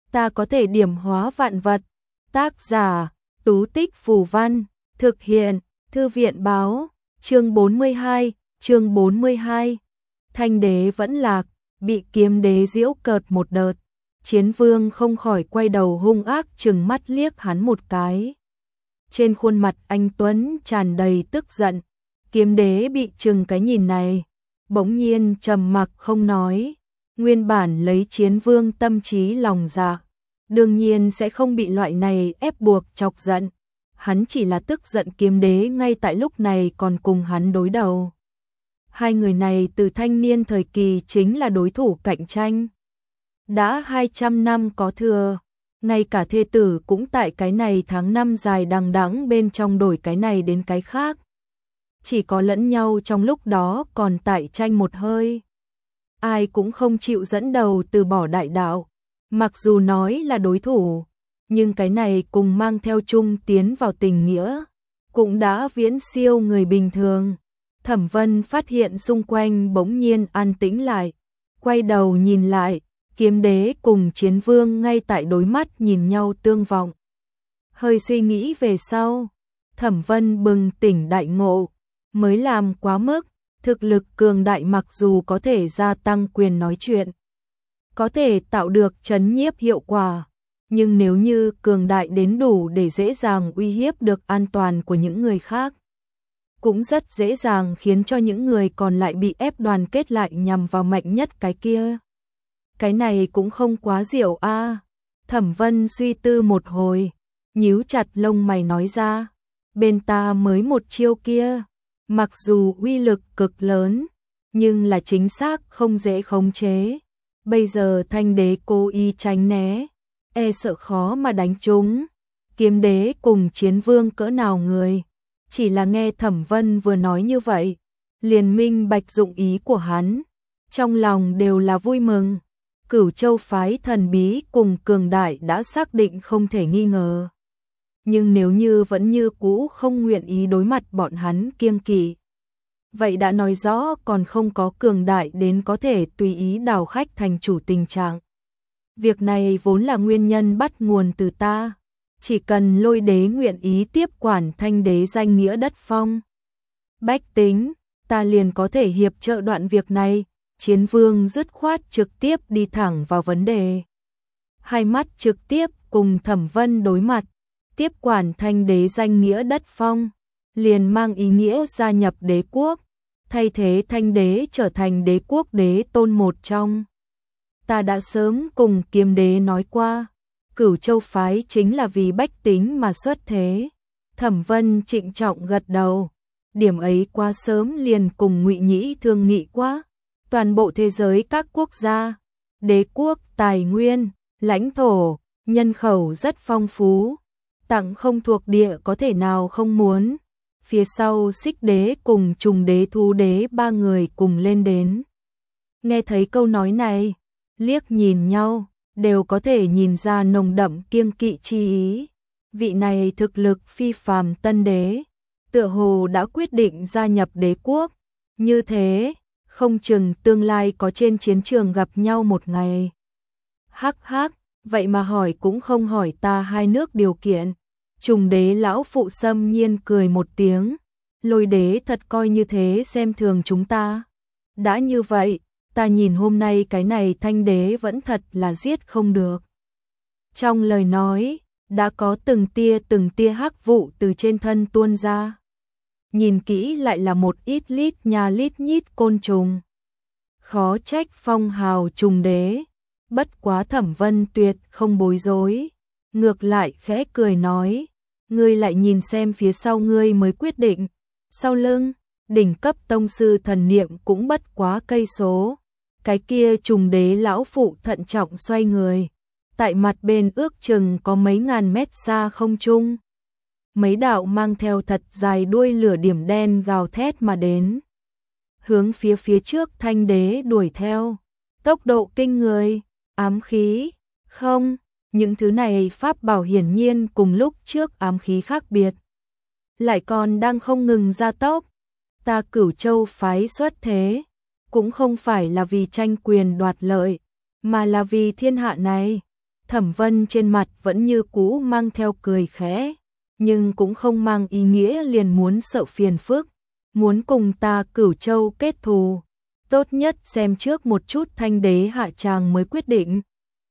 ta có thể điểm hóa vạn vật. Tác giả, Tú Tích Phù Văn, thực hiện, Thư viện Báo, chương 42. Thanh đế vẫn lạc, bị kiếm đế giễu cợt một đợt. Chiến vương không khỏi quay đầu hung ác trừng mắt liếc hắn một cái. Trên khuôn mặt anh Tuấn tràn đầy tức giận. Kiếm đế bị trừng cái nhìn này, bỗng nhiên trầm mặc không nói. Nguyên bản lấy chiến vương tâm trí lòng dạ, đương nhiên sẽ không bị loại này ép buộc chọc giận. Hắn chỉ là tức giận kiếm đế ngay tại lúc này còn cùng hắn đối đầu. Hai người này từ thanh niên thời kỳ chính là đối thủ cạnh tranh. Đã 200 năm có thừa, ngay cả thê tử cũng tại cái này tháng năm dài đằng đẵng bên trong đổi cái này đến cái khác. Chỉ có lẫn nhau trong lúc đó còn tại tranh một hơi. Ai cũng không chịu dẫn đầu từ bỏ đại đạo. Mặc dù nói là đối thủ, nhưng cái này cùng mang theo chung tiến vào tình nghĩa, cũng đã viễn siêu người bình thường. Thẩm Vân phát hiện xung quanh bỗng nhiên an tĩnh lại, quay đầu nhìn lại, kiếm đế cùng chiến vương ngay tại đối mắt nhìn nhau tương vọng. Hơi suy nghĩ về sau, Thẩm Vân bừng tỉnh đại ngộ, mới làm quá mức, thực lực cường đại mặc dù có thể gia tăng quyền nói chuyện, có thể tạo được trấn nhiếp hiệu quả, nhưng nếu như cường đại đến đủ để dễ dàng uy hiếp được an toàn của những người khác, cũng rất dễ dàng khiến cho những người còn lại bị ép đoàn kết lại nhằm vào mạnh nhất cái kia. Cái này cũng không quá diệu a. Thẩm Vân suy tư một hồi, nhíu chặt lông mày nói ra, bên ta mới một chiêu kia, mặc dù uy lực cực lớn, nhưng là chính xác không dễ khống chế. Bây giờ thanh đế cố ý tránh né, e sợ khó mà đánh trúng. Kiếm đế cùng chiến vương cỡ nào người, chỉ là nghe Thẩm Vân vừa nói như vậy, liền minh bạch dụng ý của hắn, trong lòng đều là vui mừng. Cửu Châu phái thần bí cùng cường đại đã xác định không thể nghi ngờ. Nhưng nếu như vẫn như cũ không nguyện ý đối mặt bọn hắn kiêng kỵ, vậy đã nói rõ còn không có cường đại đến có thể tùy ý đào khách thành chủ tình trạng. Việc này vốn là nguyên nhân bắt nguồn từ ta, chỉ cần Lôi đế nguyện ý tiếp quản thanh đế danh nghĩa đất phong bách tính, ta liền có thể hiệp trợ đoạn việc này. Chiến vương dứt khoát trực tiếp đi thẳng vào vấn đề. Hai mắt trực tiếp cùng Thẩm Vân đối mặt, tiếp quản thanh đế danh nghĩa đất phong, liền mang ý nghĩa gia nhập đế quốc, thay thế thanh đế trở thành đế quốc đế tôn một trong. Ta đã sớm cùng kiếm đế nói qua, Cửu Châu phái chính là vì bách tính mà xuất thế. Thẩm Vân trịnh trọng gật đầu, điểm ấy quá sớm liền cùng Ngụy Nhĩ thương nghị quá. Toàn bộ thế giới các quốc gia, đế quốc, tài nguyên, lãnh thổ, nhân khẩu rất phong phú, tặng không thuộc địa có thể nào không muốn. Phía sau Xích đế cùng Trùng đế Thú đế ba người cùng lên đến. Nghe thấy câu nói này, liếc nhìn nhau, đều có thể nhìn ra nồng đậm kiêng kỵ chi ý. Vị này thực lực phi phàm tân đế, tựa hồ đã quyết định gia nhập đế quốc, như thế không chừng tương lai có trên chiến trường gặp nhau một ngày. Hắc hắc, vậy mà hỏi cũng không hỏi ta hai nước điều kiện. Trùng đế lão phụ xâm nhiên cười một tiếng, Lôi đế thật coi như thế xem thường chúng ta. Đã như vậy, ta nhìn hôm nay cái này thanh đế vẫn thật là giết không được. Trong lời nói, đã có từng tia hắc vụ từ trên thân tuôn ra. Nhìn kỹ lại là một ít lít nha lít nhít côn trùng. Khó trách phong hào trùng đế, bất quá Thẩm Vân tuyệt không bối rối, ngược lại khẽ cười nói, ngươi lại nhìn xem phía sau ngươi mới quyết định. Sau lưng, đỉnh cấp tông sư thần niệm cũng bất quá cây số. Cái kia trùng đế lão phụ thận trọng xoay người, tại mặt bên ước chừng có mấy ngàn mét xa không trung. Mấy đạo mang theo thật dài đuôi lửa điểm đen gào thét mà đến, hướng phía trước thanh đế đuổi theo, tốc độ kinh người, ám khí, không, những thứ này pháp bảo hiển nhiên cùng lúc trước ám khí khác biệt, lại còn đang không ngừng gia tốc. Ta Cửu Châu phái xuất thế, cũng không phải là vì tranh quyền đoạt lợi, mà là vì thiên hạ này. Thẩm Vân trên mặt vẫn như cũ mang theo cười khẽ, nhưng cũng không mang ý nghĩa liền muốn sợ phiền phức, muốn cùng ta Cửu Châu kết thù, tốt nhất xem trước một chút Thanh đế hạ tràng mới quyết định.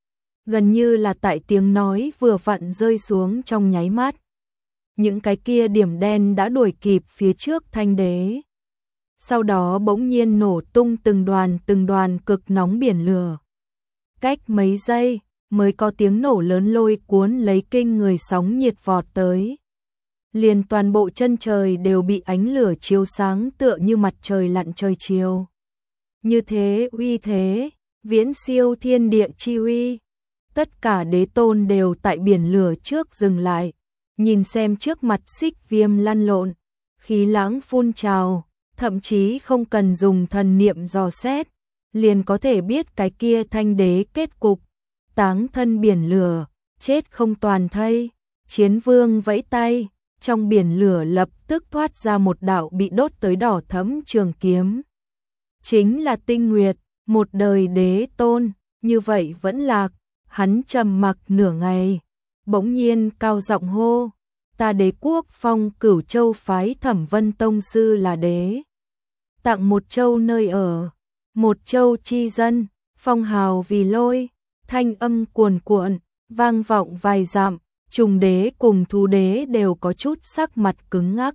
Gần như là tại tiếng nói vừa vặn rơi xuống trong nháy mắt, những cái kia điểm đen đã đuổi kịp phía trước Thanh đế. Sau đó bỗng nhiên nổ tung từng đoàn cực nóng biển lửa. Cách mấy giây mới có tiếng nổ lớn lôi cuốn lấy kinh người sóng nhiệt vọt tới. Liền toàn bộ chân trời đều bị ánh lửa chiếu sáng tựa như mặt trời lặn trời chiều. Như thế uy thế, viễn siêu thiên địa chi uy. Tất cả đế tôn đều tại biển lửa trước dừng lại, nhìn xem trước mặt Xích Viêm lăn lộn, khí lãng phun trào, thậm chí không cần dùng thần niệm dò xét, liền có thể biết cái kia Thanh đế kết cục, táng thân biển lửa, chết không toàn thây. Chiến vương vẫy tay, trong biển lửa lập tức thoát ra một đạo bị đốt tới đỏ thẫm trường kiếm. Chính là Tinh Nguyệt, một đời đế tôn, như vậy vẫn lạc. Hắn trầm mặc nửa ngày, bỗng nhiên cao giọng hô, ta Đế quốc phong Cửu Châu phái Thẩm Vân tông sư là đế. Tặng một châu nơi ở, một châu chi dân, phong hào vì lôi, thanh âm cuồn cuộn, vang vọng vài dặm, trùng đế cùng thú đế đều có chút sắc mặt cứng ngắc.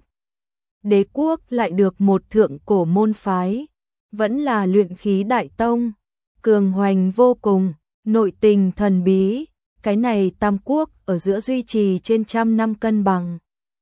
Đế quốc lại được một thượng cổ môn phái, vẫn là luyện khí đại tông, cường hoành vô cùng. Nội tình thần bí, cái này tam quốc ở giữa duy trì trên 100 năm cân bằng.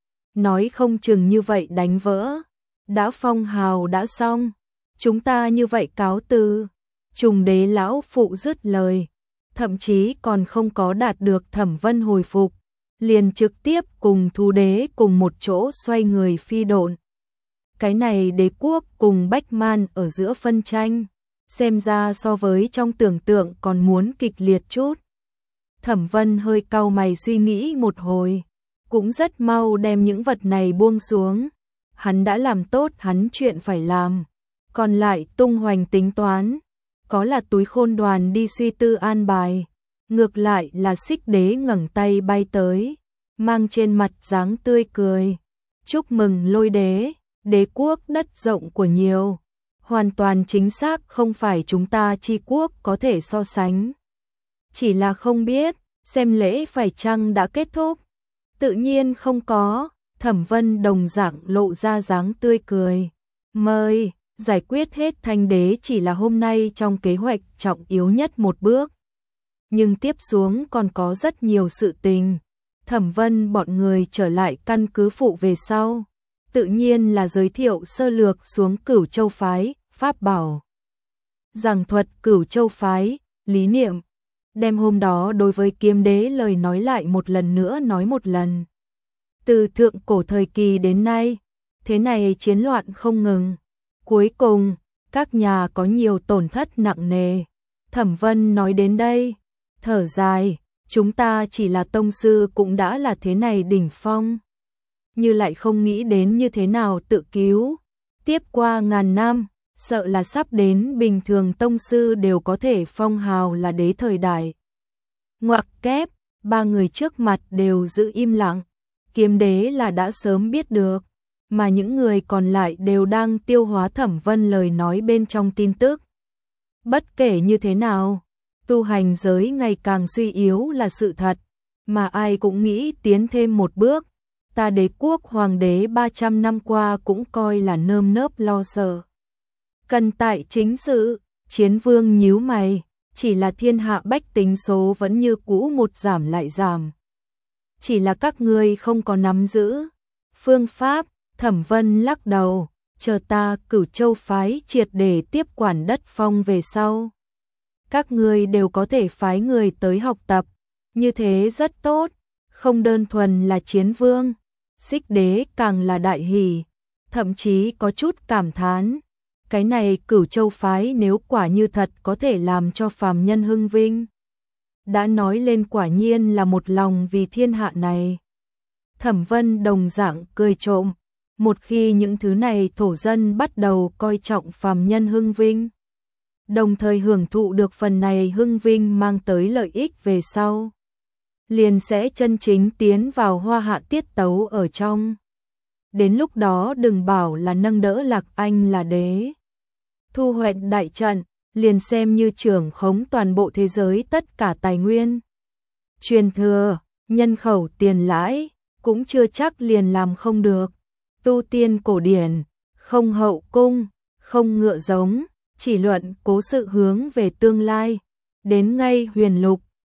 Nói không chừng như vậy đánh vỡ, đã phong hào đã xong, chúng ta như vậy cáo từ. Trùng đế lão phụ dứt lời, thậm chí còn không có đạt được Thẩm Vân hồi phục, liền trực tiếp cùng thú đế cùng một chỗ xoay người phi độn. Cái này đế quốc cùng Bách Man ở giữa phân tranh, xem ra so với trong tưởng tượng còn muốn kịch liệt chút. Thẩm Vân hơi cau mày suy nghĩ một hồi, cũng rất mau đem những vật này buông xuống. Hắn đã làm tốt hắn chuyện phải làm, còn lại tung hoành tính toán, có là túi khôn đoàn đi suy tư an bài, ngược lại là Xích đế ngẩng tay bay tới, mang trên mặt dáng tươi cười. Chúc mừng Lôi đế, đế quốc đất rộng của nhiều. Hoàn toàn chính xác không phải chúng ta chi quốc có thể so sánh. Chỉ là không biết, xem lễ phải chăng đã kết thúc. Tự nhiên không có, Thẩm Vân đồng dạng lộ ra dáng tươi cười. Mời, giải quyết hết Thanh đế chỉ là hôm nay trong kế hoạch trọng yếu nhất một bước. Nhưng tiếp xuống còn có rất nhiều sự tình. Thẩm Vân bọn người trở lại căn cứ phụ về sau. Tự nhiên là giới thiệu sơ lược xuống Cửu Châu phái, pháp bảo. Giảng thuật Cửu Châu phái, lý niệm. Đem hôm đó đối với Kiếm đế lời nói lại một lần nữa nói một lần. Từ thượng cổ thời kỳ đến nay, thế này chiến loạn không ngừng. Cuối cùng, các nhà có nhiều tổn thất nặng nề. Thẩm Vân nói đến đây, thở dài, chúng ta chỉ là tông sư cũng đã là thế này đỉnh phong. Như lại không nghĩ đến như thế nào tự cứu. Tiếp qua ngàn năm, sợ là sắp đến bình thường tông sư đều có thể phong hào là đế thời đại. Ngoặc kép, ba người trước mặt đều giữ im lặng. Kiếm đế là đã sớm biết được, mà những người còn lại đều đang tiêu hóa Thẩm Vân lời nói bên trong tin tức. Bất kể như thế nào, tu hành giới ngày càng suy yếu là sự thật, mà ai cũng nghĩ tiến thêm một bước. Ta đế quốc hoàng đế 300 năm qua cũng coi là nơm nớp lo sợ. Cần tại chính sự, Chiến vương nhíu mày, chỉ là thiên hạ bách tính số vẫn như cũ một giảm lại giảm. Chỉ là các ngươi không có nắm giữ phương pháp. Thẩm Vân lắc đầu, chờ ta Cửu Châu phái triệt để tiếp quản đất phong về sau. Các ngươi đều có thể phái người tới học tập, như thế rất tốt, không đơn thuần là chiến vương. Xích đế càng là đại hỉ, thậm chí có chút cảm thán. Cái này Cửu Châu phái nếu quả như thật có thể làm cho phàm nhân hưng vinh. Đã nói lên quả nhiên là một lòng vì thiên hạ này. Thẩm Vân đồng dạng cười trộm, một khi những thứ này thổ dân bắt đầu coi trọng phàm nhân hưng vinh, đồng thời hưởng thụ được phần này hưng vinh mang tới lợi ích về sau, liền sẽ chân chính tiến vào hoa hạ tiết tấu ở trong. Đến lúc đó đừng bảo là nâng đỡ Lạc Anh là đế. Thu hoạch đại trận, liền xem như trưởng khống toàn bộ thế giới tất cả tài nguyên. Truyền thừa, nhân khẩu tiền lãi, cũng chưa chắc liền làm không được. Tu tiên cổ điển, không hậu cung, không ngựa giống, chỉ luận cố sự hướng về tương lai. Đến ngay huyền lục,